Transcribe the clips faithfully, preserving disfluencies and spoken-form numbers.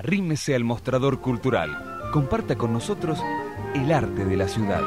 Arrímese al mostrador cultural. Comparta con nosotros el arte de la ciudad.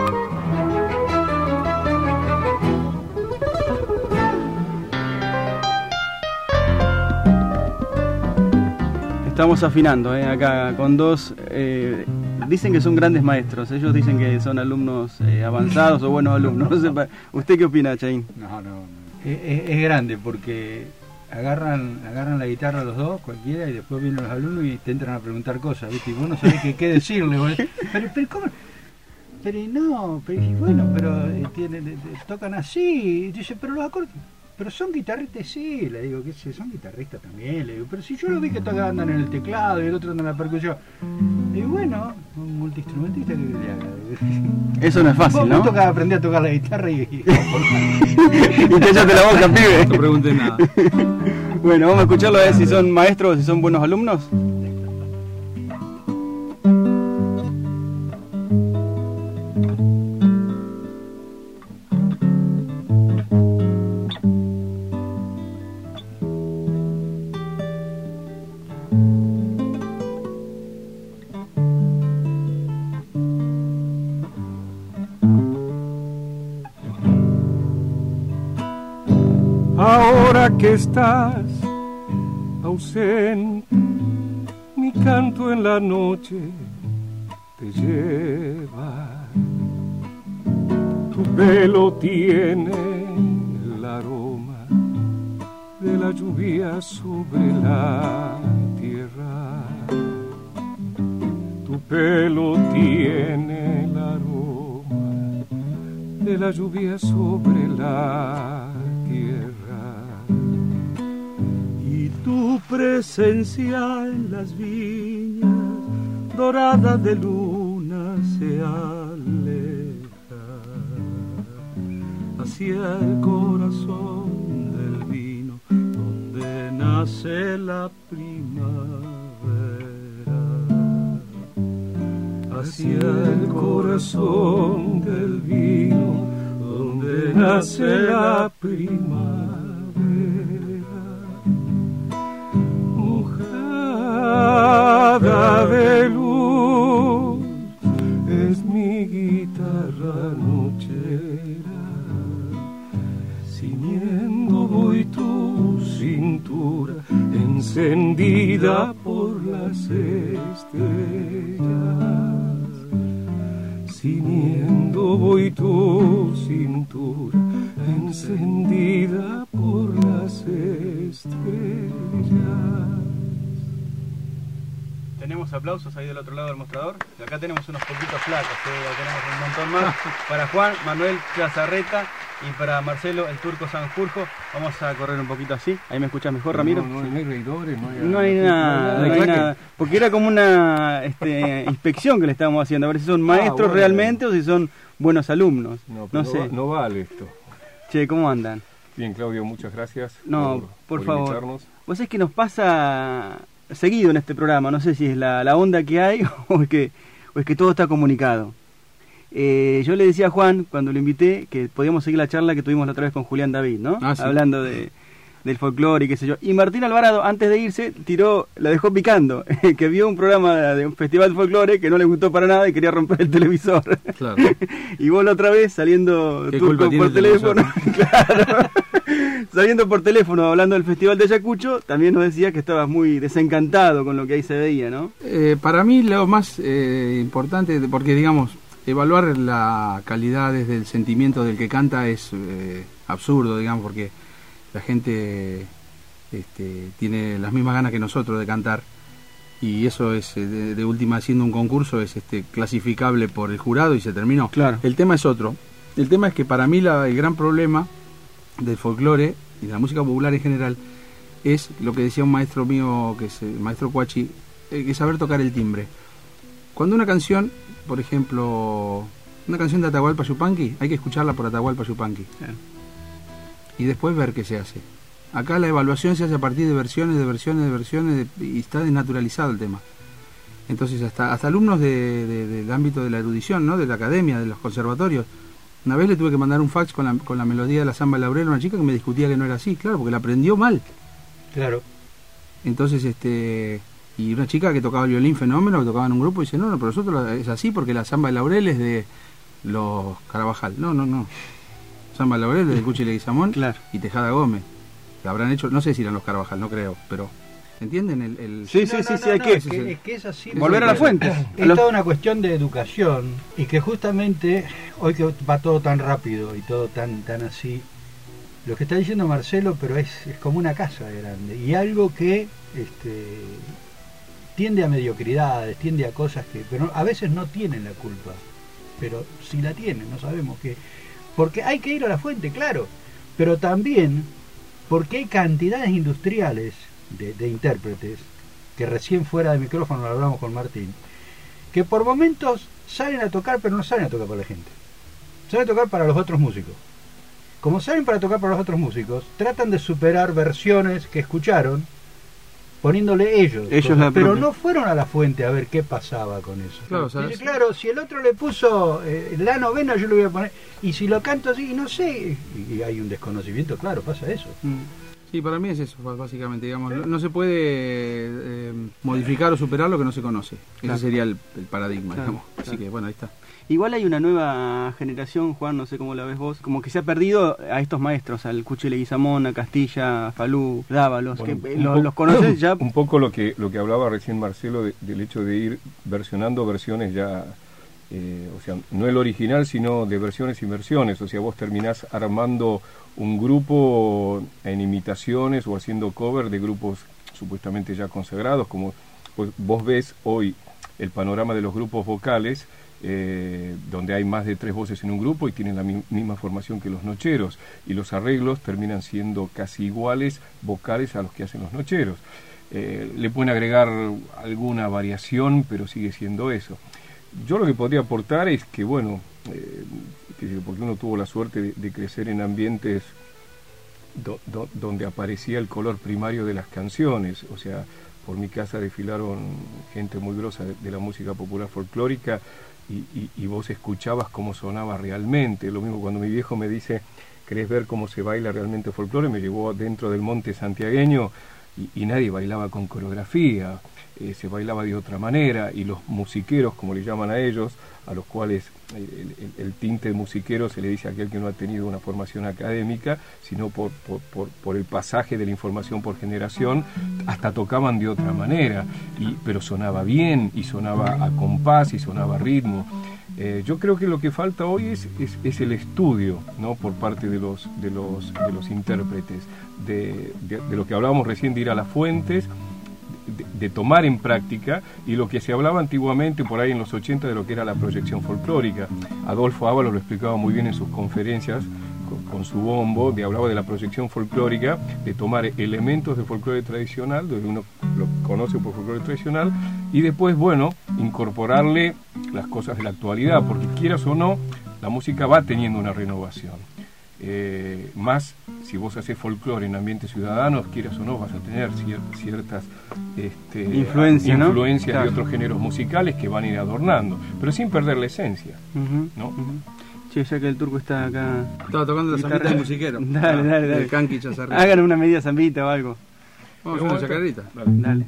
Estamos afinando, ¿eh? Acá con dos, eh, dicen que son grandes maestros, ellos dicen que son alumnos eh, avanzados o buenos alumnos. No sé, ¿usted qué opina, Chain? No, no, no. Es, es grande porque agarran agarran la guitarra los dos, cualquiera, y después vienen los alumnos y te entran a preguntar cosas, ¿viste? Y vos no sabés qué, qué decirle, ¿vale? Pero, pero, ¿cómo? Pero no, pero bueno, pero eh, tienen, eh, tocan así, y dice, pero los acordes... Pero son guitarristas, sí, le digo, que son guitarristas también, le digo, pero si yo lo vi que todos andan en el teclado y el otro anda en la percusión. Y bueno, un multiinstrumentista que le haga. Eso no es fácil, vos, ¿no? Vos tocas aprender a tocar la guitarra y... y, y cállate la boca, pibe. No preguntes nada. Bueno, vamos a escucharlo a ver si son maestros, si son buenos alumnos. Ahora que estás ausente, mi canto en la noche te lleva. Tu pelo tiene el aroma de la lluvia sobre la tierra. Tu pelo tiene el aroma de la lluvia sobre la tierra. Tu presencia en las viñas doradas de luna se aleja hacia el corazón del vino donde nace la primavera, hacia el corazón del vino donde nace la primavera. Mojada de luz es mi guitarra nochera, ciñendo voy tu cintura encendida por las estrellas, ciñendo voy tu cintura encendida por las estrellas. Tenemos aplausos ahí del otro lado del mostrador. Acá tenemos unos poquitos flacos, ¿eh? Tenemos un montón más. Para Juan Manuel Chazarreta y para Marcelo el Turco Sanjurjo. Vamos a correr un poquito así. Ahí me escuchas mejor, Ramiro. No, no, no hay reidores, no hay, no hay nada. No hay, no hay nada. Porque era como una este, inspección que le estábamos haciendo. A ver si son maestros ah, bueno. realmente o si son buenos alumnos. No, no no sé. Va, no vale esto. Che, ¿cómo andan? Bien, Claudio, muchas gracias. No, por, por, por favor. Invitarnos. Vos sabés que nos pasa seguido en este programa, no sé si es la, la onda que hay o es que, o es que todo está comunicado. Eh, yo le decía a Juan, cuando lo invité, que podíamos seguir la charla que tuvimos la otra vez con Julián David, ¿no? Ah, sí. Hablando de, del folclore y qué sé yo. Y Martín Alvarado, antes de irse, tiró, la dejó picando, que vio un programa de un festival de folclore que no le gustó para nada y quería romper el televisor. Claro. Y vos la otra vez, saliendo Turco por teléfono, claro, saliendo por teléfono hablando del Festival de Ayacucho, también nos decía que estabas muy desencantado con lo que ahí se veía, ¿no? Eh, para mí lo más eh, importante, porque digamos, evaluar la calidad desde el sentimiento del que canta es eh, absurdo, digamos, porque la gente este, tiene las mismas ganas que nosotros de cantar y eso es de, de última, haciendo un concurso, es este clasificable por el jurado y se terminó. Claro. El tema es otro. El tema es que para mí la, el gran problema del folclore y de la música popular en general es lo que decía un maestro mío, que es el maestro Cuachi, eh, que es saber tocar el timbre. Cuando una canción, por ejemplo, una canción de Atahualpa Yupanqui, hay que escucharla por Atahualpa Yupanqui. Sí. Y después ver qué se hace. Acá la evaluación se hace a partir de versiones, de versiones, de versiones, de, y está desnaturalizado el tema. Entonces hasta hasta alumnos de, de, del ámbito de la erudición, ¿no? De la academia, de los conservatorios. Una vez le tuve que mandar un fax con la, con la melodía de la Samba del Laurel a una chica que me discutía que no era así, claro, porque la aprendió mal. Claro. Entonces, este Y una chica que tocaba el violín fenómeno, que tocaba en un grupo, y dice, no, no, pero nosotros es así porque la samba de Laurel es de los Carabajal. No, no, no. Samba de Laurel es de Cuchi Leguizamón Claro. y Tejada Gómez. Que habrán hecho, no sé si eran los Carabajal, no creo, pero ¿entienden? El, el... Sí, sí, No, sí, no, sí, no, hay no, que es que, es que es así. volver a la fuente. Es toda una cuestión de educación y que justamente hoy que va todo tan rápido y todo tan tan así, lo que está diciendo Marcelo, pero es, es como una casa de grande y algo que este, tiende a mediocridades, tiende a cosas que pero a veces no tienen la culpa, pero si la tienen, no sabemos qué. Porque hay que ir a la fuente, claro, pero también porque hay cantidades industriales de, de intérpretes, que recién fuera de micrófono lo hablamos con Martín, que por momentos salen a tocar, pero no salen a tocar para la gente, salen a tocar para los otros músicos. Como salen para tocar para los otros músicos, tratan de superar versiones que escucharon, poniéndole ellos, Ellos cosas, la pero propia. no fueron a la fuente a ver qué pasaba con eso. Claro, o sea, Dice, claro, si el otro le puso eh, la novena, yo le voy a poner, y si lo canto así, no sé, y, y hay un desconocimiento, claro, pasa eso. Sí, para mí es eso, básicamente, digamos, no, no se puede eh, modificar o superar lo que no se conoce. Claro. Ese sería el, el paradigma, Claro, digamos. Así claro. que, bueno, ahí está. Igual hay una nueva generación, Juan, no sé cómo la ves vos, como que se ha perdido a estos maestros, al Cuchi Leguizamón, a Castilla, a Falú, Dávalos, Bueno, que un lo- po- los conoces ya. Un poco lo que lo que hablaba recién Marcelo de- del hecho de ir versionando versiones ya, eh, o sea, no el original, sino de versiones y versiones. O sea, vos terminás armando un grupo en imitaciones o haciendo cover de grupos supuestamente ya consagrados, como pues, vos ves hoy el panorama de los grupos vocales, eh, donde hay más de tres voces en un grupo y tienen la mi- misma formación que los nocheros, y los arreglos terminan siendo casi iguales vocales a los que hacen los nocheros. Eh, le pueden agregar alguna variación, pero sigue siendo eso. Yo lo que podría aportar es que, bueno, eh, que porque uno tuvo la suerte de, de crecer en ambientes do- do- donde aparecía el color primario de las canciones, o sea, por mi casa desfilaron gente muy grosa de, de la música popular folclórica, y, y, y vos escuchabas cómo sonaba realmente. Lo mismo cuando mi viejo me dice, ¿querés ver cómo se baila realmente folclore? Me llevó dentro del monte santiagueño y, y nadie bailaba con coreografía, eh, se bailaba de otra manera, y los musiqueros, como le llaman a ellos, a los cuales el, el, el tinte musiquero se le dice a aquel que no ha tenido una formación académica, sino por, por, por, por el pasaje de la información por generación, hasta tocaban de otra manera, y, pero sonaba bien, y sonaba a compás, y sonaba a ritmo. Eh, yo creo que lo que falta hoy es, es, es el estudio, ¿no?, por parte de los, de los, de los intérpretes, de, de, de lo que hablábamos recién, de ir a las fuentes, de, de tomar en práctica, y lo que se hablaba antiguamente por ahí en los ochenta de lo que era la proyección folclórica. Adolfo Ábalos lo explicaba muy bien en sus conferencias con, con su bombo, de hablaba de la proyección folclórica, de tomar elementos de folclore tradicional, donde uno lo conoce por folclore tradicional, y después, bueno, incorporarle las cosas de la actualidad, porque quieras o no, la música va teniendo una renovación. Eh, más si vos haces folclore en ambientes ciudadanos, quieras o no, vas a tener cier ciertas este, Influencia, ¿no? influencias Claro. de otros géneros musicales que van a ir adornando, pero sin perder la esencia, Ujú, ¿no? ujú. Che, ya que el turco está acá. Estaba tocando la Guitarra. zambita del musiquero. Dale, dale, dale. El canqui Chazarreta. Hagan una medida zambita o algo. Vamos a hacer una chacarita. Dale.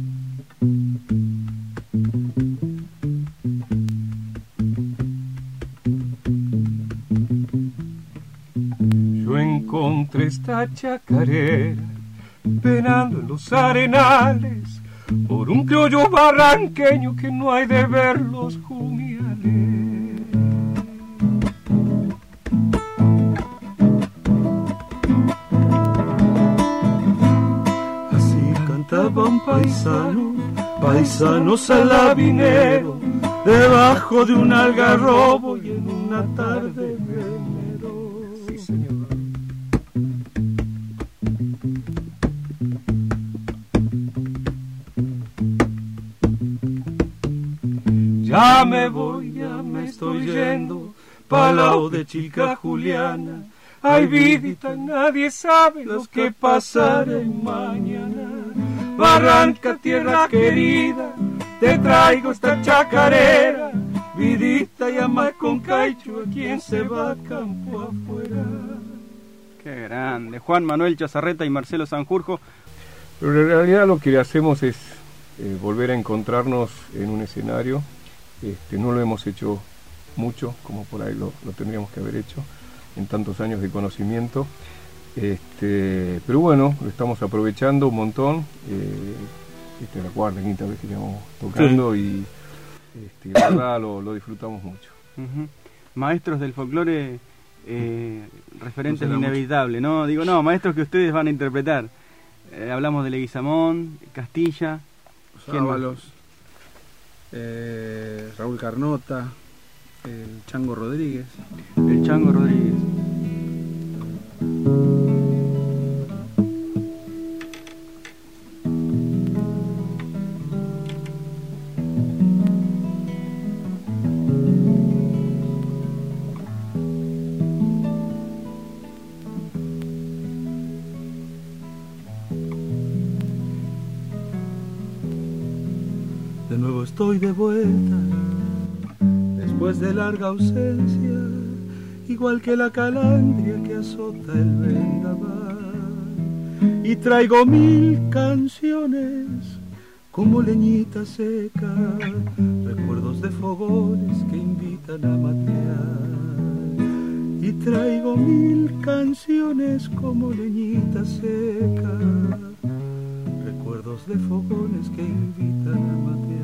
Yo encontré esta chacarera penando en los arenales por un criollo barranqueño que no hay de ver los jumiales. Así cantaba un paisano, paisano salabinero, debajo de un algarrobo y en una tarde de enero. Sí, señor. Ya me voy, ya me estoy yendo, palao de Chica Juliana. Ay, vidita, nadie sabe lo que pasaré mañana. Barranca, tierra querida, te traigo esta chacarera. Vidita, llama con caicho a quien se va a campo afuera. Qué grande. Juan Manuel Chazarreta y Marcelo Sanjurjo. Pero en realidad lo que hacemos es eh, volver a encontrarnos en un escenario. Este, no lo hemos hecho mucho, como por ahí lo, lo tendríamos que haber hecho en tantos años de conocimiento. Este, pero bueno, lo estamos aprovechando un montón. Eh, esta es la cuarta, quinta vez que estamos tocando, sí. Y este, la verdad lo, lo disfrutamos mucho. Uh-huh. Maestros del folclore, eh, referentes no inevitables, ¿no? Digo, no, maestros que ustedes van a interpretar. Eh, hablamos de Leguizamón, Castilla, Ábalos, eh, Raúl Carnota, el Chango Rodríguez. El Chango Rodríguez. De nuevo estoy de vuelta, después de larga ausencia, igual que la calandria que azota el vendaval. Y traigo mil canciones como leñita seca, recuerdos de fogones que invitan a matear. Y traigo mil canciones como leñita seca, recuerdos de fogones que invitan a matear.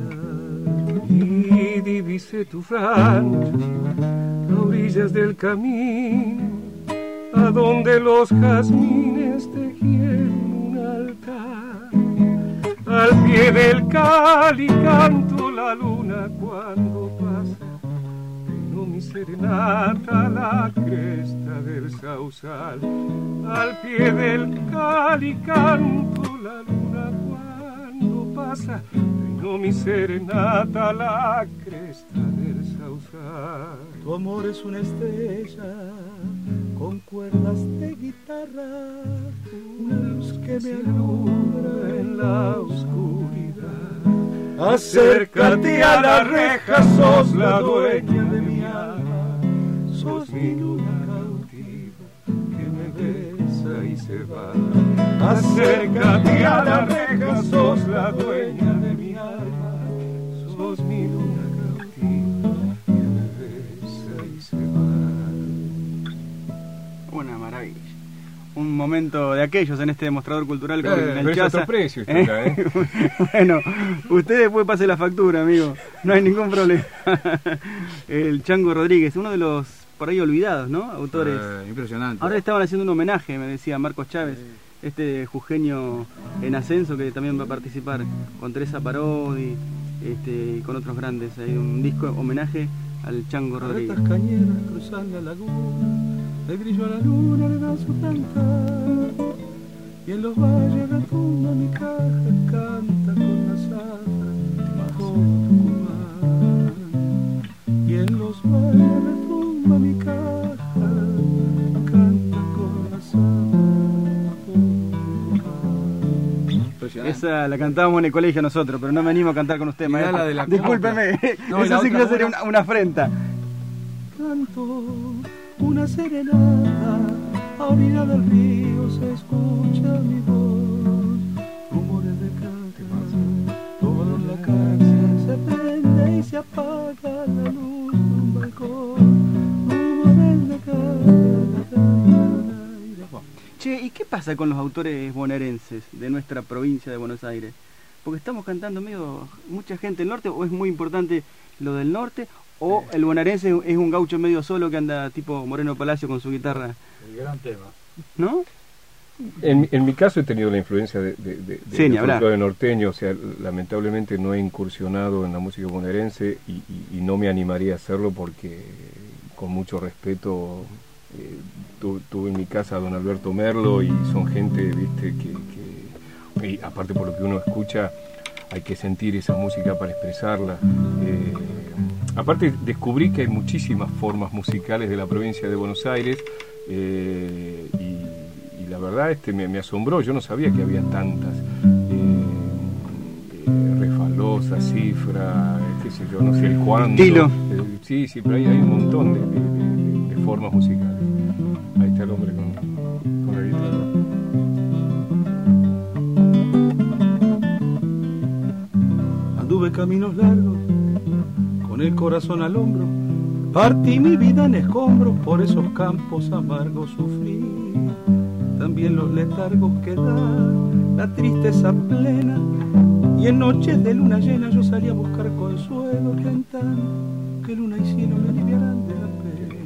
Y divisé tu rancho a orillas del camino, a donde los jazmines tejían un altar. Al pie del Cali canto la luna cuando pasa, tengo mi serenata a la cresta del sausal. Al pie del Cali canto la luna cuando pasa, tengo mi serenata a la cresta del sausal. Tu amor es una estrella con cuerdas de guitarra, una luz que me alumbra en la oscuridad. Acércate a la reja, sos la dueña de mi alma, sos mi luna cautiva que me besa y se va. Acércate a la reja, sos la dueña de mi alma, sos mi luna cautiva que me besa y se va. Una maravilla. Un momento de aquellos en este demostrador cultural con Eh, el pero es Chaza. otro precio esto ¿Eh? acá, ¿eh? Bueno, usted después pase la factura, amigo. No hay ningún problema. El Chango Rodríguez, uno de los por ahí olvidados, ¿no? Autores. Eh, impresionante. Ahora estaban haciendo un homenaje, me decía Marcos Chávez, este jujeño en ascenso que también va a participar con Teresa Parodi, este, y con otros grandes. Hay un disco homenaje al Chango Rodríguez. Estas cañeras cruzan la laguna, el grillo a la luna le da su cantar, y en los valles retumba mi caja, canta con la zafra todo Tucumán. Y en los valles retumba mi caja, canta con la zafra todo Tucumán. Esa la cantábamos en el colegio nosotros, pero no me animo a cantar con usted, maestro. la de la Discúlpeme, No, y eso la sí que otra sería buena- una, una afrenta. Canto una serenata, a orilla del río se escucha mi voz, rumores de calma, todo en la casa se prende y se apaga la luz de un balcón, rumores de calma. Che, ¿y qué pasa con los autores bonaerenses de nuestra provincia de Buenos Aires? Porque estamos cantando medio mucha gente del norte, o es muy importante lo del norte, o el bonaerense es un gaucho medio solo que anda tipo Moreno Palacio con su guitarra, El gran tema. ¿no? En, en mi caso he tenido la influencia de, de, de, Sí, ni del hablar. folclore norteño, o sea, lamentablemente no he incursionado en la música bonaerense y, y, y no me animaría a hacerlo porque, con mucho respeto, eh, tu, tuve en mi casa a don Alberto Merlo y son gente, viste, que, que y aparte por lo que uno escucha, hay que sentir esa música para expresarla. Eh, aparte descubrí que hay muchísimas formas musicales de la provincia de Buenos Aires eh, y, y la verdad este me, me asombró, yo no sabía que había tantas. Eh, eh, Refalosa, Cifra, qué sé yo, no sé el cuándo. Tilo. Eh, sí, sí, pero ahí hay un montón de, de, de, de formas musicales. Ahí está el hombre con, con la guitarra. el camino es largo, con el corazón al hombro, partí mi vida en escombros, por esos campos amargos sufrí. También los letargos que da la tristeza plena, y en noches de luna llena yo salí a buscar consuelo, cantando que luna y cielo me aliviarán de la pena.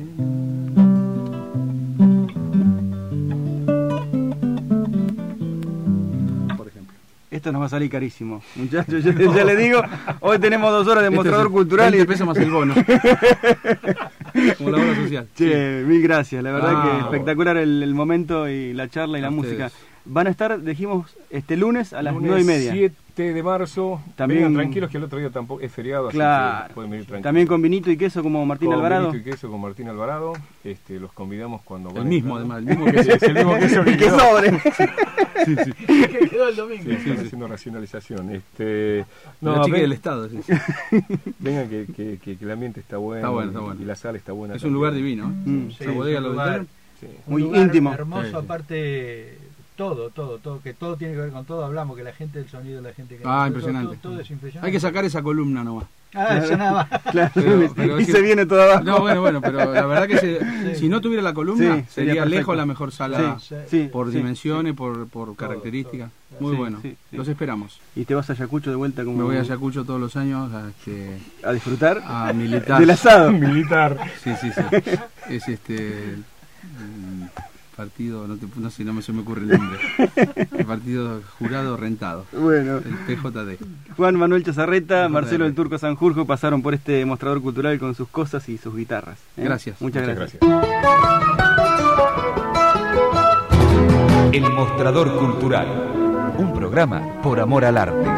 Esto nos va a salir carísimo, muchachos, ya, ya les digo, hoy tenemos dos horas de Este mostrador es cultural y... pesos más el bono. Como la obra social. Che, mil gracias, la verdad Ah, que espectacular el, el momento y la charla y la A música. ustedes. Van a estar, dijimos, este lunes a las Lunes nueve y media. siete de marzo. También- Vengan tranquilos que el otro día tampoco es feriado, así Claro, que pueden venir tranquilos. también con vinito y queso como Martín Con Alvarado. vinito y queso con Martín Alvarado. Este, los convidamos cuando El van mismo, entrando. además, el mismo que Sí, es el mismo queso que Que quedó. sobre. que quedó el domingo. Sí, están haciendo racionalización. Este, la no, chica ven- del Estado. Sí, sí. vengan que, que, que, que el ambiente está bueno. Está bueno, y- está bueno. Y la sala está buena. Es un también. lugar divino. ¿eh? Mm. Sí, La bodega es lo un lugar- visitaron. Sí. un Muy lugar íntimo. hermoso, Sí, sí. aparte todo, todo, todo, que todo tiene que ver con todo. Hablamos que la gente, el sonido, la gente que Ah, todo, impresionante. Todo, todo es impresionante. Hay que sacar esa columna nomás. Ah, eso nada más. Claro, Pero- pero y es que- se viene todo abajo. No, bueno, bueno, pero la verdad que se- Sí. si no tuviera la columna, Sí, sería sería perfecto. lejos la mejor sala Sí, Sí, por sí. dimensiones, por, por características. Muy Sí, bueno. sí, sí. Los esperamos. Y te vas a Ayacucho de vuelta como Me voy a Ayacucho todos los años a, este, a disfrutar a militar. del asado. Militar. Sí, sí, sí. Es este mm, partido, no, te, no sé, no me, se me ocurre el nombre. El partido jurado rentado. Bueno, El P J D. Juan Manuel Chazarreta, Joder. Marcelo el Turco Sanjurjo pasaron por este mostrador cultural con sus cosas y sus guitarras. ¿eh? Gracias. Muchas, Muchas gracias. gracias. El Mostrador Cultural, un programa por amor al arte.